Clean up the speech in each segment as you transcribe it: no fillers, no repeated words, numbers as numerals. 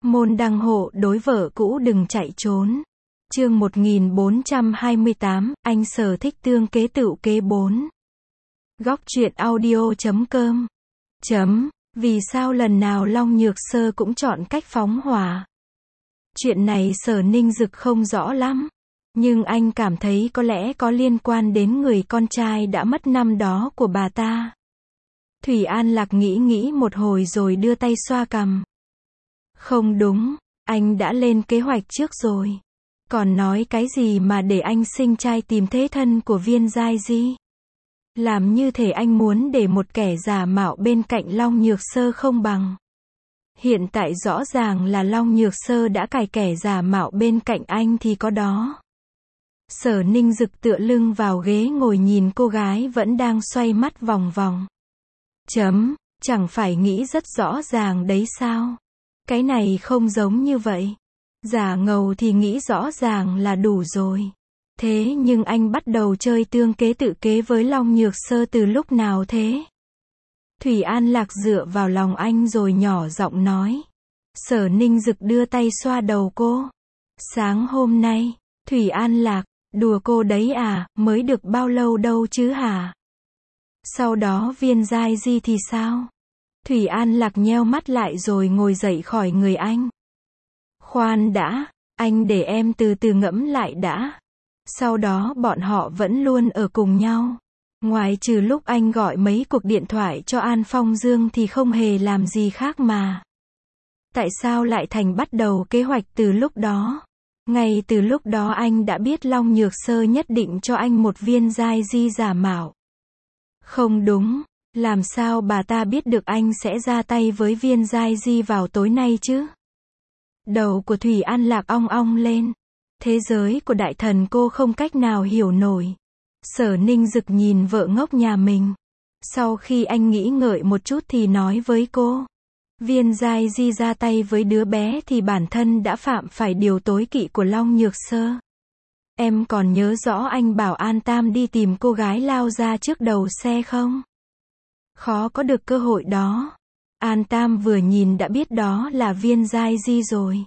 Môn đăng hộ đối vợ cũ đừng chạy trốn. Chương 1428, anh Sở thích tương kế tựu kế 4. Góc truyện audio.com. Vì sao lần nào Long Nhược Sơ cũng chọn cách phóng hỏa? Chuyện này Sở Ninh Dực không rõ lắm, nhưng anh cảm thấy có lẽ có liên quan đến người con trai đã mất năm đó của bà ta. Thủy An Lạc nghĩ một hồi rồi đưa tay xoa cằm. Không đúng, anh đã lên kế hoạch trước rồi. Còn nói cái gì mà để anh sinh trai tìm thế thân của Viên Giai Di? Làm như thể anh muốn để một kẻ giả mạo bên cạnh Long Nhược Sơ không bằng. Hiện tại rõ ràng là Long Nhược Sơ đã cài kẻ giả mạo bên cạnh anh thì có đó. Sở Ninh Dực tựa lưng vào ghế ngồi nhìn cô gái vẫn đang xoay mắt vòng vòng. Chẳng phải nghĩ rất rõ ràng đấy sao? Cái này không giống như vậy. Giả ngầu thì nghĩ rõ ràng là đủ rồi. Thế nhưng anh bắt đầu chơi tương kế tự kế với Long Nhược Sơ từ lúc nào thế? Thủy An Lạc dựa vào lòng anh rồi nhỏ giọng nói. Sở Ninh Dực đưa tay xoa đầu cô. Sáng hôm nay, Thủy An Lạc, đùa cô đấy à, mới được bao lâu đâu chứ hả? Sau đó Viên Giai Di thì sao? Thủy An Lạc nheo mắt lại rồi ngồi dậy khỏi người anh. Khoan đã, anh để em từ từ ngẫm lại đã. Sau đó bọn họ vẫn luôn ở cùng nhau. Ngoài trừ lúc anh gọi mấy cuộc điện thoại cho An Phong Dương thì không hề làm gì khác mà. Tại sao lại thành bắt đầu kế hoạch từ lúc đó? Ngay từ lúc đó anh đã biết Long Nhược Sơ nhất định cho anh một Viên Giai Di giả mạo. Không đúng, làm sao bà ta biết được anh sẽ ra tay với Viên Giai Di vào tối nay chứ? Đầu của Thủy An Lạc ong ong lên. Thế giới của đại thần cô không cách nào hiểu nổi. Sở Ninh Dực nhìn vợ ngốc nhà mình. Sau khi anh nghĩ ngợi một chút thì nói với cô. Viên Giai Di ra tay với đứa bé thì bản thân đã phạm phải điều tối kỵ của Long Nhược Sơ. Em còn nhớ rõ anh bảo An Tam đi tìm cô gái lao ra trước đầu xe không? Khó có được cơ hội đó. An Tam vừa nhìn đã biết đó là Viên Giai Di rồi.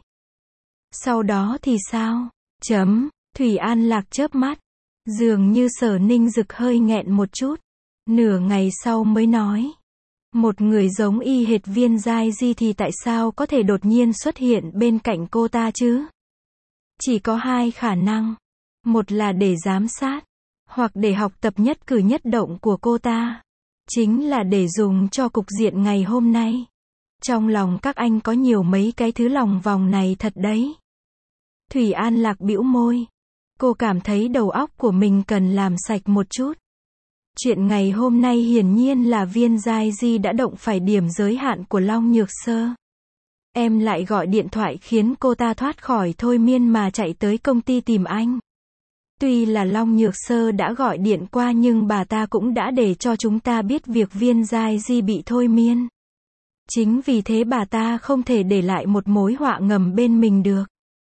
Sau đó thì sao? Thủy An Lạc chớp mắt. Dường như Sở Ninh Dực hơi nghẹn một chút. Nửa ngày sau mới nói. Một người giống y hệt Viên Giai Di thì tại sao có thể đột nhiên xuất hiện bên cạnh cô ta chứ? Chỉ có hai khả năng. Một là để giám sát, hoặc để học tập nhất cử nhất động của cô ta. Chính là để dùng cho cục diện ngày hôm nay. Trong lòng các anh có nhiều mấy cái thứ lòng vòng này thật đấy. Thủy An Lạc bĩu môi. Cô cảm thấy đầu óc của mình cần làm sạch một chút. Chuyện ngày hôm nay hiển nhiên là Viên Giai Di đã động phải điểm giới hạn của Long Nhược Sơ. Em lại gọi điện thoại khiến cô ta thoát khỏi thôi miên mà chạy tới công ty tìm anh. Tuy là Long Nhược Sơ đã gọi điện qua nhưng bà ta cũng đã để cho chúng ta biết việc Viên Giai Di bị thôi miên. Chính vì thế bà ta không thể để lại một mối họa ngầm bên mình được.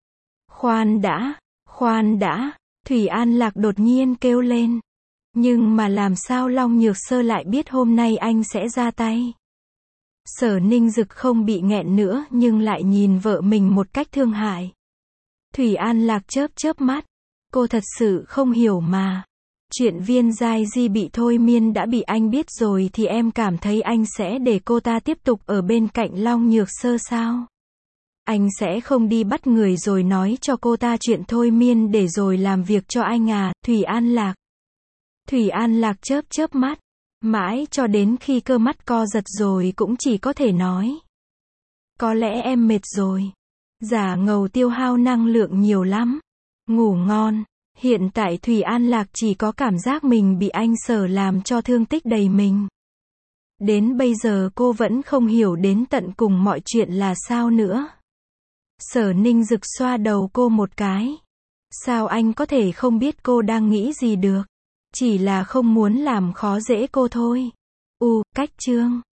Khoan đã, Thủy An Lạc đột nhiên kêu lên. Nhưng mà làm sao Long Nhược Sơ lại biết hôm nay anh sẽ ra tay? Sở Ninh Dực không bị nghẹn nữa nhưng lại nhìn vợ mình một cách thương hại. Thủy An Lạc chớp mắt. Cô thật sự không hiểu mà. Chuyện Viên Giai Di bị thôi miên đã bị anh biết rồi thì em cảm thấy anh sẽ để cô ta tiếp tục ở bên cạnh Long Nhược Sơ sao? Anh sẽ không đi bắt người rồi nói cho cô ta chuyện thôi miên để rồi làm việc cho anh à, Thủy An Lạc. Thủy An Lạc chớp mắt. Mãi cho đến khi cơ mắt co giật rồi cũng chỉ có thể nói. Có lẽ em mệt rồi. Giả ngầu tiêu hao năng lượng nhiều lắm. Ngủ ngon. Hiện tại Thủy An Lạc chỉ có cảm giác mình bị anh Sở làm cho thương tích đầy mình. Đến bây giờ cô vẫn không hiểu đến tận cùng mọi chuyện là sao nữa. Sở Ninh Dực xoa đầu cô một cái. Sao anh có thể không biết cô đang nghĩ gì được? Chỉ là không muốn làm khó dễ cô thôi. Cách chương.